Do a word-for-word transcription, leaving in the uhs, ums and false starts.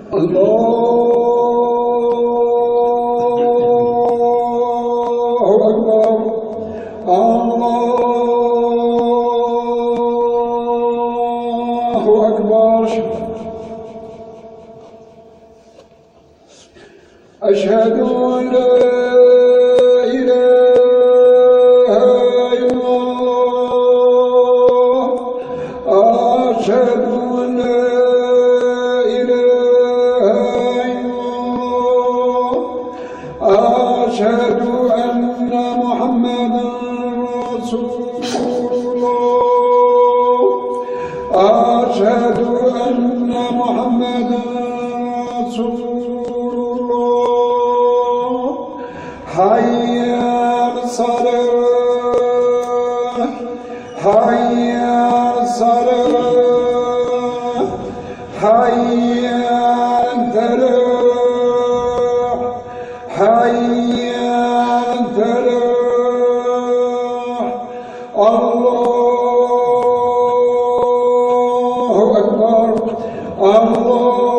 الله أكبر. الله أكبر. أشهد أن لا إله إلا الله. أشهد أن لا إله إلا الله. أشهد أن محمدا رسول الله. أشهد أن محمدا رسول الله. حي على الصلاة. حي على الصلاة. حي على الفلاح. حي على الفلاح. الله أكبر. الله